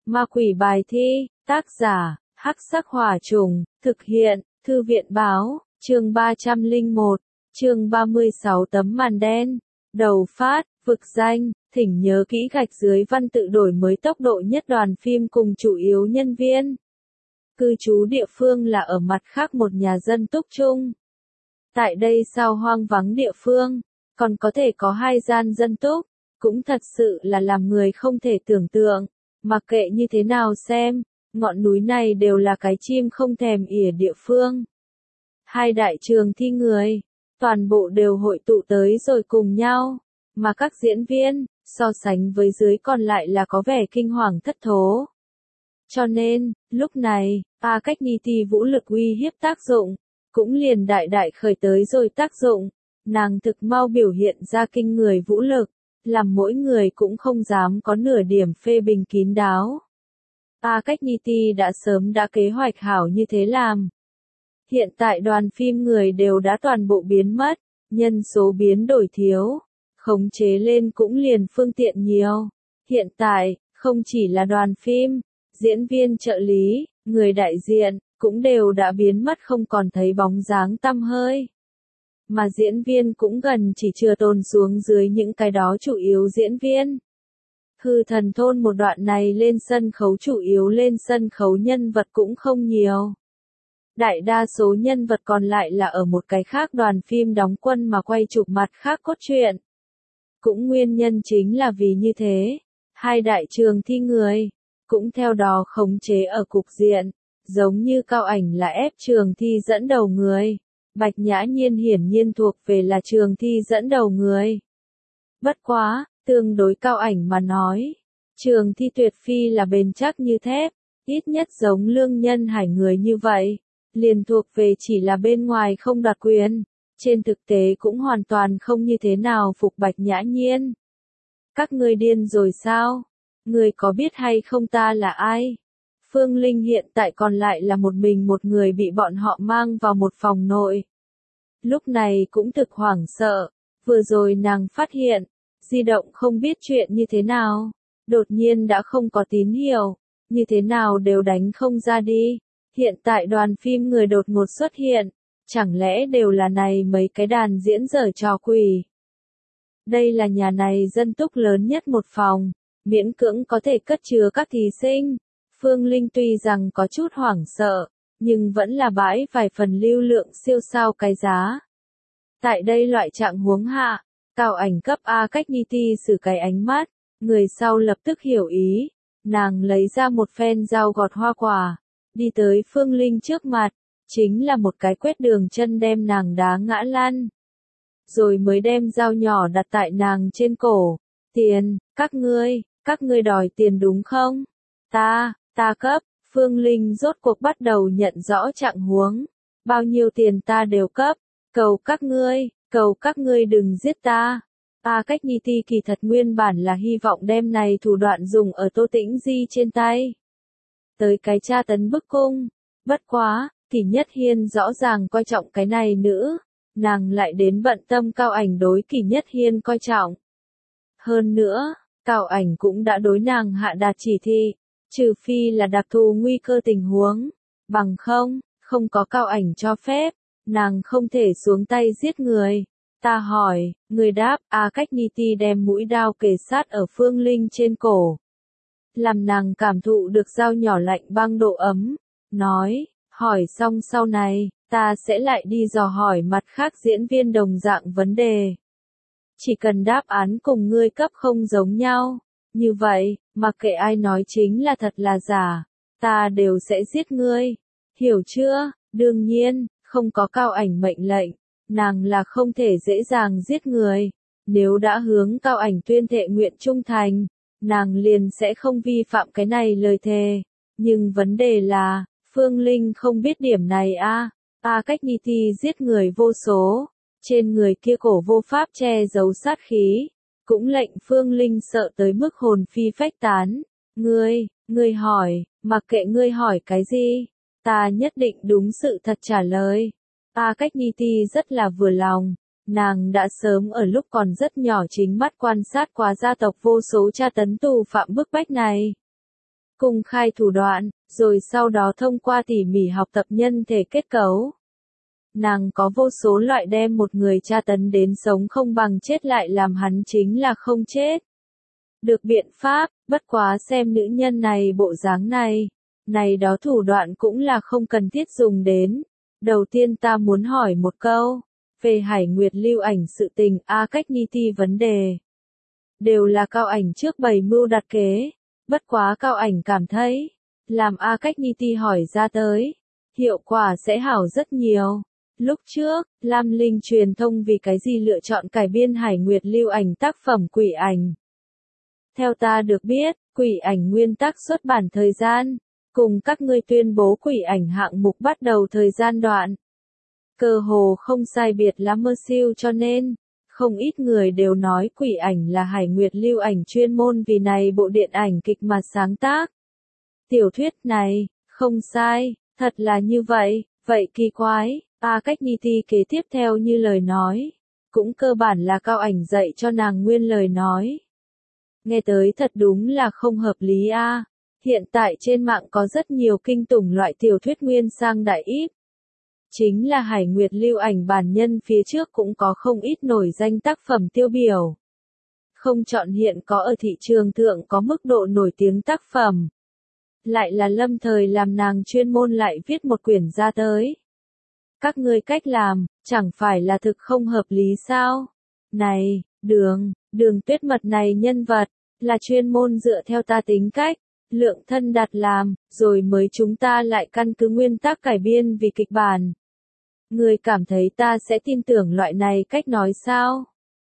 Ma quỷ bài thi, tác giả, Hắc Sắc Hỏa Trùng, thực hiện, Thư viện báo, chương 301, chương 36 tấm màn đen. Đầu phát, vực danh, thỉnh nhớ kỹ gạch dưới văn tự đổi mới tốc độ nhất đoàn phim cùng chủ yếu nhân viên. Cư trú địa phương là ở mặt khác một nhà dân túc chung. Tại đây sao hoang vắng địa phương, còn có thể có 2 gian dân túc, cũng thật sự là làm người không thể tưởng tượng. Mặc kệ như thế nào xem, ngọn núi này đều là cái chim không thèm ỉa địa phương. 2 đại trường thi người, toàn bộ đều hội tụ tới rồi cùng nhau, mà các diễn viên, so sánh với dưới còn lại là có vẻ kinh hoàng thất thố. Cho nên, lúc này, cách nhi ti vũ lực uy hiếp tác dụng, cũng liền đại đại khởi tới rồi tác dụng, nàng thực mau biểu hiện ra kinh người vũ lực, làm mỗi người cũng không dám có nửa điểm phê bình kín đáo. Cách nhi ti đã sớm đã kế hoạch hảo như thế làm. Hiện tại đoàn phim người đều đã toàn bộ biến mất, nhân số biến đổi thiếu, khống chế lên cũng liền phương tiện nhiều. Hiện tại, không chỉ là đoàn phim, diễn viên trợ lý, người đại diện, cũng đều đã biến mất không còn thấy bóng dáng tăm hơi. Mà diễn viên cũng gần chỉ chừa tồn xuống dưới những cái đó chủ yếu diễn viên. Hư Thần Thôn một đoạn này lên sân khấu chủ yếu lên sân khấu nhân vật cũng không nhiều. Đại đa số nhân vật còn lại là ở một cái khác đoàn phim đóng quân mà quay chụp mặt khác cốt truyện. Cũng nguyên nhân chính là vì như thế, 2 đại trường thi người, cũng theo đó khống chế ở cục diện, giống như Cao Ảnh là ép trường thi dẫn đầu người, Bạch Nhã Nhiên hiển nhiên thuộc về là trường thi dẫn đầu người. Bất quá, tương đối Cao Ảnh mà nói, trường thi tuyệt phi là bền chắc như thép, ít nhất giống Lương Nhân Hải người như vậy, liền thuộc về chỉ là bên ngoài không đoạt quyền, trên thực tế cũng hoàn toàn không như thế nào phục Bạch Nhã Nhiên. Các ngươi điên rồi sao? Ngươi có biết hay không ta là ai? Phương Linh hiện tại còn lại là một mình một người bị bọn họ mang vào một phòng nội. Lúc này cũng thực hoảng sợ, vừa rồi nàng phát hiện, di động không biết chuyện như thế nào, đột nhiên đã không có tín hiệu, như thế nào đều đánh không ra đi. Hiện tại đoàn phim người đột ngột xuất hiện, chẳng lẽ đều là này mấy cái đàn diễn dở trò quỷ. Đây là nhà này dân túc lớn nhất một phòng, miễn cưỡng có thể cất chứa các thí sinh. Phương Linh tuy rằng có chút hoảng sợ, nhưng vẫn là bãi vài phần lưu lượng siêu sao cái giá. Tại đây loại trạng huống hạ, Cao Ảnh cấp cách nhi ti xử cái ánh mắt, người sau lập tức hiểu ý, nàng lấy ra một phen dao gọt hoa quả, đi tới Phương Linh trước mặt, chính là một cái quét đường chân đem nàng đá ngã lăn. Rồi mới đem dao nhỏ đặt tại nàng trên cổ. Tiền, các ngươi đòi tiền đúng không? Ta cấp. Phương Linh rốt cuộc bắt đầu nhận rõ trạng huống. Bao nhiêu tiền ta đều cấp. Cầu các ngươi đừng giết ta. Cách nhi ti kỳ thật nguyên bản là hy vọng đem này thủ đoạn dùng ở Tô Tĩnh Di trên tay. Tới cái tra tấn bức cung. Bất quá, Kỷ Nhất Hiên rõ ràng coi trọng cái này nữ. Nàng lại đến bận tâm Cao Ảnh đối Kỷ Nhất Hiên coi trọng. Hơn nữa, Cao Ảnh cũng đã đối nàng hạ đạt chỉ thị, trừ phi là đặc thù nguy cơ tình huống, bằng không có Cao Ảnh cho phép, nàng không thể xuống tay giết người. Ta hỏi, người đáp, Cách nhi ti đem mũi đao kề sát ở Phương Linh trên cổ. Làm nàng cảm thụ được dao nhỏ lạnh băng độ ấm, nói, hỏi xong sau này, ta sẽ lại đi dò hỏi mặt khác diễn viên đồng dạng vấn đề. Chỉ cần đáp án cùng ngươi cấp không giống nhau, như vậy, mặc kệ ai nói chính là thật là giả, ta đều sẽ giết ngươi. Hiểu chưa? Đương nhiên, không có Cao Ảnh mệnh lệnh, nàng là không thể dễ dàng giết người. Nếu đã hướng Cao Ảnh tuyên thệ nguyện trung thành, nàng liền sẽ không vi phạm cái này lời thề. Nhưng vấn đề là, Phương Linh không biết điểm này Cách nhi ti giết người vô số, trên người kia cổ vô pháp che giấu sát khí, cũng lệnh Phương Linh sợ tới mức hồn phi phách tán. Ngươi hỏi, mặc kệ ngươi hỏi cái gì, ta nhất định đúng sự thật trả lời. Cách nhi ti rất là vừa lòng, nàng đã sớm ở lúc còn rất nhỏ chính mắt quan sát qua gia tộc vô số tra tấn tù phạm bức bách này. cung khai thủ đoạn, rồi sau đó thông qua tỉ mỉ học tập nhân thể kết cấu. Nàng có vô số loại đem một người tra tấn đến sống không bằng chết lại làm hắn chính là không chết. Được biện pháp, bất quá xem nữ nhân này bộ dáng này đó thủ đoạn cũng là không cần thiết dùng đến. Đầu tiên ta muốn hỏi một câu, về Hải Nguyệt lưu ảnh sự tình A Cách Ni Ti vấn đề. Đều là Cao Ảnh trước bày mưu đặt kế, bất quá Cao Ảnh cảm thấy, làm A Cách Ni Ti hỏi ra tới, hiệu quả sẽ hảo rất nhiều. Lúc trước, Lam Linh truyền thông vì cái gì lựa chọn cải biên Hải Nguyệt lưu ảnh tác phẩm Quỷ Ảnh. Theo ta được biết, Quỷ Ảnh nguyên tác xuất bản thời gian, cùng các ngươi tuyên bố Quỷ Ảnh hạng mục bắt đầu thời gian đoạn. Cơ hồ không sai biệt lắm mơ siêu cho nên, không ít người đều nói Quỷ Ảnh là Hải Nguyệt lưu ảnh chuyên môn vì này bộ điện ảnh kịch mà sáng tác. Tiểu thuyết này, không sai, thật là như vậy, vậy kỳ quái, A Cách Ni Ti kế tiếp theo như lời nói, cũng cơ bản là Cao Ảnh dạy cho nàng nguyên lời nói. Nghe tới thật đúng là không hợp lý a. Hiện tại trên mạng có rất nhiều kinh tủng loại tiểu thuyết nguyên sang đại íp. Chính là Hải Nguyệt lưu ảnh bản nhân phía trước cũng có không ít nổi danh tác phẩm tiêu biểu. Không chọn hiện có ở thị trường thượng có mức độ nổi tiếng tác phẩm. Lại là lâm thời làm nàng chuyên môn lại viết một quyển ra tới. Các ngươi cách làm, chẳng phải là thực không hợp lý sao? Này, đường Tuyết Mật này nhân vật, là chuyên môn dựa theo ta tính cách, lượng thân đặt làm, rồi mới chúng ta lại căn cứ nguyên tắc cải biên vì kịch bản. Người cảm thấy ta sẽ tin tưởng loại này cách nói sao?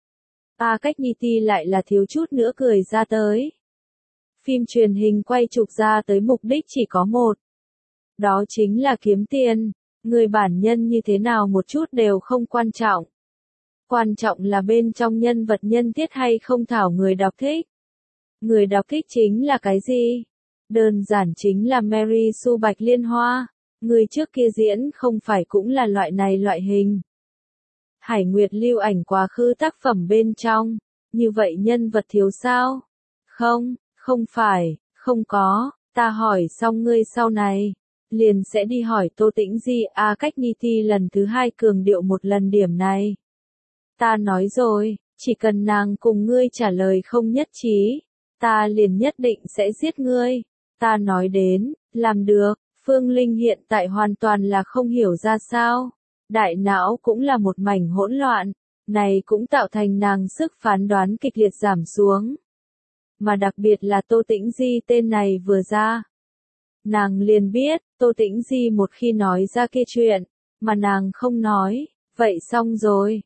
A Cách Ni Ti lại là thiếu chút nữa cười ra tới. Phim truyền hình quay chụp ra tới mục đích chỉ có một. Đó chính là kiếm tiền. Người bản nhân như thế nào một chút đều không quan trọng. Quan trọng là bên trong nhân vật nhân thiết hay không thảo người đọc thích. Người đọc thích chính là cái gì? Đơn giản chính là Mary Sue Bạch Liên Hoa. Người trước kia diễn không phải cũng là loại này loại hình. Hải Nguyệt lưu ảnh quá khứ tác phẩm bên trong. Như vậy nhân vật thiếu sao? Không phải, không có. Ta hỏi xong ngươi sau này. Liền sẽ đi hỏi Tô Tĩnh Di. A Cách Ni Ti lần thứ hai cường điệu một lần điểm này. Ta nói rồi, chỉ cần nàng cùng ngươi trả lời không nhất trí, ta liền nhất định sẽ giết ngươi. Ta nói đến, làm được, Phương Linh hiện tại hoàn toàn là không hiểu ra sao. Đại não cũng là một mảnh hỗn loạn, này cũng tạo thành nàng sức phán đoán kịch liệt giảm xuống. Mà đặc biệt là Tô Tĩnh Di tên này vừa ra. Nàng liền biết, Tô Tĩnh Di một khi nói ra kia chuyện, mà nàng không nói, vậy xong rồi,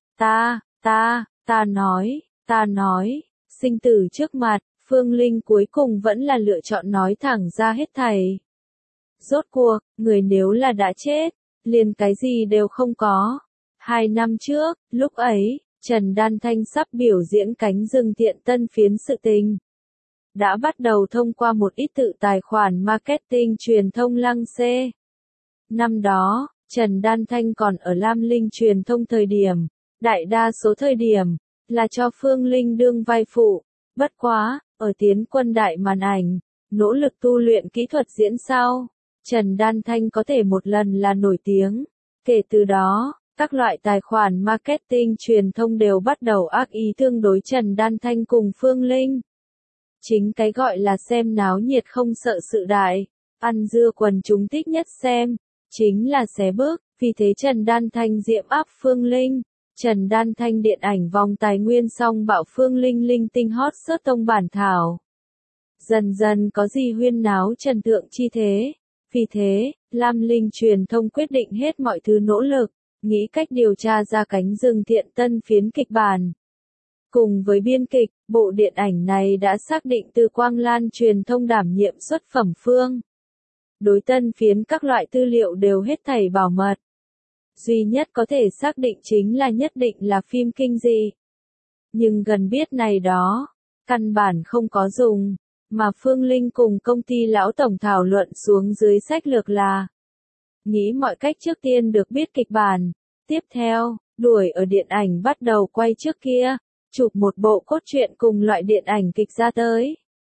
ta nói, sinh tử trước mặt, Phương Linh cuối cùng vẫn là lựa chọn nói thẳng ra hết thảy. Rốt cuộc, người nếu là đã chết, liền cái gì đều không có. 2 năm trước, lúc ấy, Trần Đan Thanh sắp biểu diễn cánh rừng thiện tân phiến sự tình. Đã bắt đầu thông qua một ít tự tài khoản marketing truyền thông lăng xê. Năm đó, Trần Đan Thanh còn ở Lam Linh truyền thông thời điểm, đại đa số thời điểm, là cho Phương Linh đương vai phụ. Bất quá, ở Tiến Quân đại màn ảnh, nỗ lực tu luyện kỹ thuật diễn sau, Trần Đan Thanh có thể một lần là nổi tiếng. Kể từ đó, các loại tài khoản marketing truyền thông đều bắt đầu ác ý tương đối Trần Đan Thanh cùng Phương Linh. Chính cái gọi là xem náo nhiệt không sợ sự đại, ăn dưa quần chúng thích nhất xem, chính là xé bước, vì thế Trần Đan Thanh diệm áp Phương Linh. Trần Đan Thanh điện ảnh vòng tài nguyên song bạo Phương Linh linh tinh hot search tông bản thảo. Dần dần có gì huyên náo trần thượng chi thế. Vì thế, Lam Linh truyền thông quyết định hết mọi thứ nỗ lực, nghĩ cách điều tra ra cánh rừng thiện tân phiến kịch bản. Cùng với biên kịch, bộ điện ảnh này đã xác định từ Quang Lan truyền thông đảm nhiệm xuất phẩm phương. Đối tân phiến các loại tư liệu đều hết thảy bảo mật. Duy nhất có thể xác định chính là nhất định là phim kinh dị. Nhưng gần biết này đó, căn bản không có dùng, mà Phương Linh cùng công ty lão tổng thảo luận xuống dưới sách lược là nghĩ mọi cách trước tiên được biết kịch bản, tiếp theo, đuổi ở điện ảnh bắt đầu quay trước kia, chụp một bộ cốt truyện cùng loại điện ảnh kịch ra tới.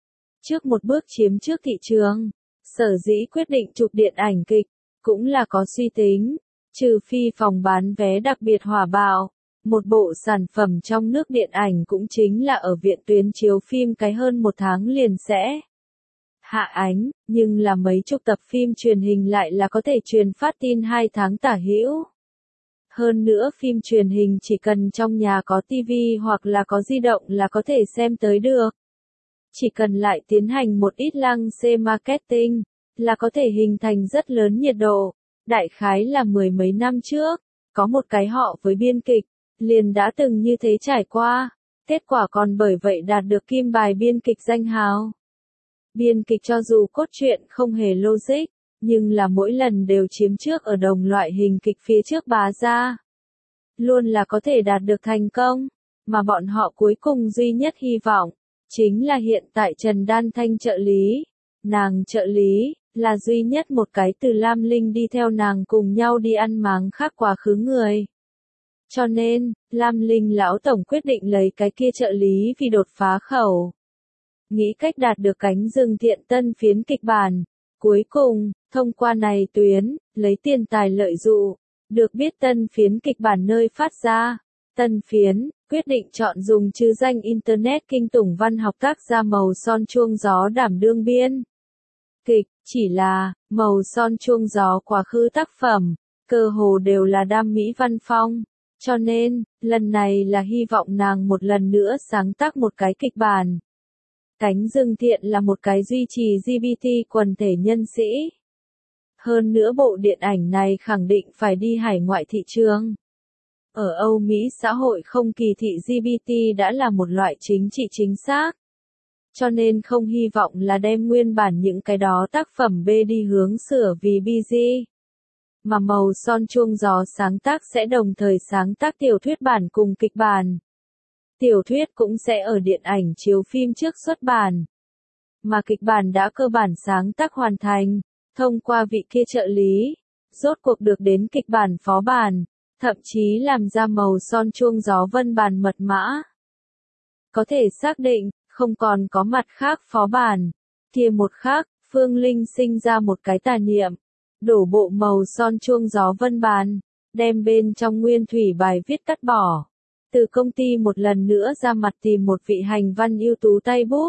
trước một bước chiếm trước thị trường. Sở dĩ quyết định chụp điện ảnh kịch, cũng là có suy tính, trừ phi phòng bán vé đặc biệt hỏa bạo. Một bộ sản phẩm trong nước điện ảnh cũng chính là ở viện tuyến chiếu phim cái hơn một tháng liền sẽ hạ ánh, nhưng là mấy chục tập phim truyền hình lại là có thể truyền phát tin 2 tháng tả hữu. Hơn nữa phim truyền hình chỉ cần trong nhà có tivi hoặc là có di động là có thể xem tới được. Chỉ cần lại tiến hành một ít lăng xê marketing, là có thể hình thành rất lớn nhiệt độ. Đại khái là mười mấy năm trước, có một cái họ với biên kịch, liền đã từng như thế trải qua, kết quả còn bởi vậy đạt được kim bài biên kịch danh hào. Biên kịch cho dù cốt truyện không hề logic, nhưng là mỗi lần đều chiếm trước ở đồng loại hình kịch phía trước bá ra. Luôn là có thể đạt được thành công, mà bọn họ cuối cùng duy nhất hy vọng, chính là hiện tại Trần Đan Thanh trợ lý. Nàng trợ lý, là duy nhất một cái từ Lam Linh đi theo nàng cùng nhau đi ăn máng khác quá khứ người. Cho nên, Lam Linh lão tổng quyết định lấy cái kia trợ lý vì đột phá khẩu. Nghĩ cách đạt được cánh rừng thiện tân phiến kịch bản. Cuối cùng, thông qua này tuyến, lấy tiền tài lợi dụ, được biết tân phiến kịch bản nơi phát ra. Tân phiến, quyết định chọn dùng chữ danh Internet kinh tủng văn học tác gia Màu Son Chuông Gió đảm đương biên kịch, chỉ là, Màu Son Chuông Gió quá khứ tác phẩm, cơ hồ đều là đam mỹ văn phong. Cho nên, lần này là hy vọng nàng một lần nữa sáng tác một cái kịch bản. Cánh rừng thiện là một cái duy trì LGBT quần thể nhân sĩ. Hơn nữa bộ điện ảnh này khẳng định phải đi hải ngoại thị trường. Ở Âu Mỹ xã hội không kỳ thị LGBT đã là một loại chính trị chính xác. Cho nên không hy vọng là đem nguyên bản những cái đó tác phẩm B đi hướng sửa vì BG. Mà Màu Son Chuông Gió sáng tác sẽ đồng thời sáng tác tiểu thuyết bản cùng kịch bản. Tiểu thuyết cũng sẽ ở điện ảnh chiếu phim trước xuất bản. Mà kịch bản đã cơ bản sáng tác hoàn thành, thông qua vị kia trợ lý, rốt cuộc được đến kịch bản phó bản, thậm chí làm ra Màu Son Chuông Gió vân bản mật mã. Có thể xác định, không còn có mặt khác phó bản. Kia một khác, Phương Linh sinh ra một cái tà niệm, đổ bộ Màu Son Chuông Gió vân bản, đem bên trong nguyên thủy bài viết cắt bỏ. Từ công ty một lần nữa ra mặt tìm một vị hành văn ưu tú tay bút.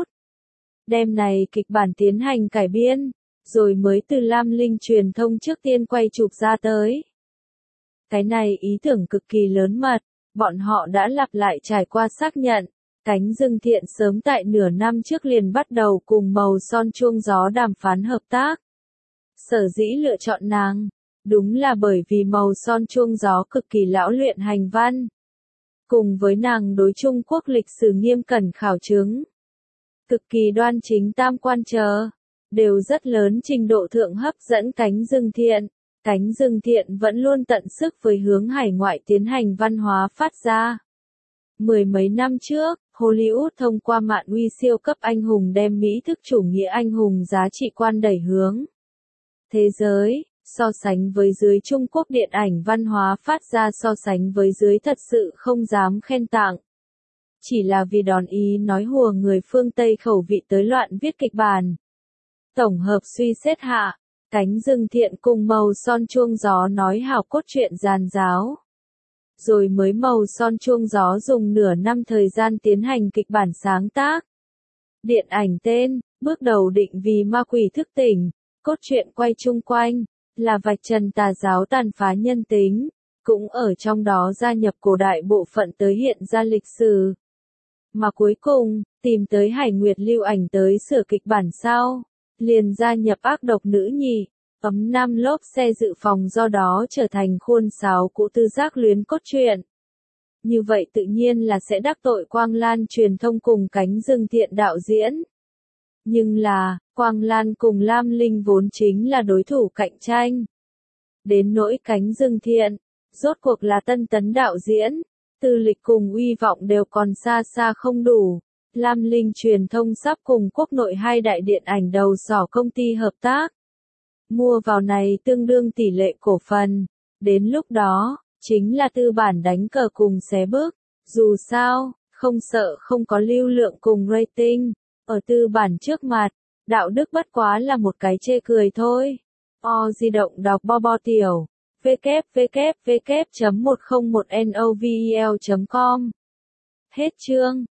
Đem này kịch bản tiến hành cải biên, rồi mới từ Lam Linh truyền thông trước tiên quay chụp ra tới. Cái này ý tưởng cực kỳ lớn mật, bọn họ đã lặp lại trải qua xác nhận. Cánh rừng thiện sớm tại nửa năm trước liền bắt đầu cùng Màu Son Chuông Gió đàm phán hợp tác. Sở dĩ lựa chọn nàng, đúng là bởi vì Màu Son Chuông Gió cực kỳ lão luyện hành văn. Cùng với nàng đối Trung Quốc lịch sử nghiêm cẩn khảo chứng, cực kỳ đoan chính tam quan chờ, đều rất lớn trình độ thượng hấp dẫn cánh rừng thiện. Cánh rừng thiện vẫn luôn tận sức với hướng hải ngoại tiến hành văn hóa phát ra. Mười mấy năm trước, Hollywood thông qua mạn uy siêu cấp anh hùng đem Mỹ thức chủ nghĩa anh hùng giá trị quan đẩy hướng thế giới, so sánh với dưới Trung Quốc điện ảnh văn hóa phát ra so sánh với dưới thật sự không dám khen tặng. Chỉ là vì đòn ý nói hùa người phương Tây khẩu vị tới loạn viết kịch bản. Tổng hợp suy xét hạ, cánh rừng thiện cùng Màu Son Chuông Gió nói hào cốt truyện giàn giáo. Rồi mới Màu Son Chuông Gió dùng nửa năm thời gian tiến hành kịch bản sáng tác. Điện ảnh tên, bước đầu định vì ma quỷ thức tỉnh, cốt truyện quay chung quanh, là vạch trần tà giáo tàn phá nhân tính, cũng ở trong đó gia nhập cổ đại bộ phận tới hiện ra lịch sử. Mà cuối cùng, tìm tới Hải Nguyệt Lưu Ảnh tới sửa kịch bản sau, liền gia nhập ác độc nữ nhị, ấm nam lốp xe dự phòng do đó trở thành khuôn sáo cũ tư giác luyến cốt truyện. Như vậy tự nhiên là sẽ đắc tội Quang Lan truyền thông cùng cánh rừng thiện đạo diễn. Nhưng là, Quang Lan cùng Lam Linh vốn chính là đối thủ cạnh tranh. Đến nỗi cánh rừng thiện, rốt cuộc là tân tấn đạo diễn, tư lịch cùng uy vọng đều còn xa xa không đủ. Lam Linh truyền thông sắp cùng quốc nội hai đại điện ảnh đầu sỏ công ty hợp tác. Mua vào này tương đương tỷ lệ cổ phần. Đến lúc đó, chính là tư bản đánh cờ cùng xé bước. Dù sao, không sợ không có lưu lượng cùng rating. Ở tư bản trước mặt, đạo đức bất quá là một cái chê cười thôi. O di động đọc bo bo tiểu. www.101novel.com. Hết chương.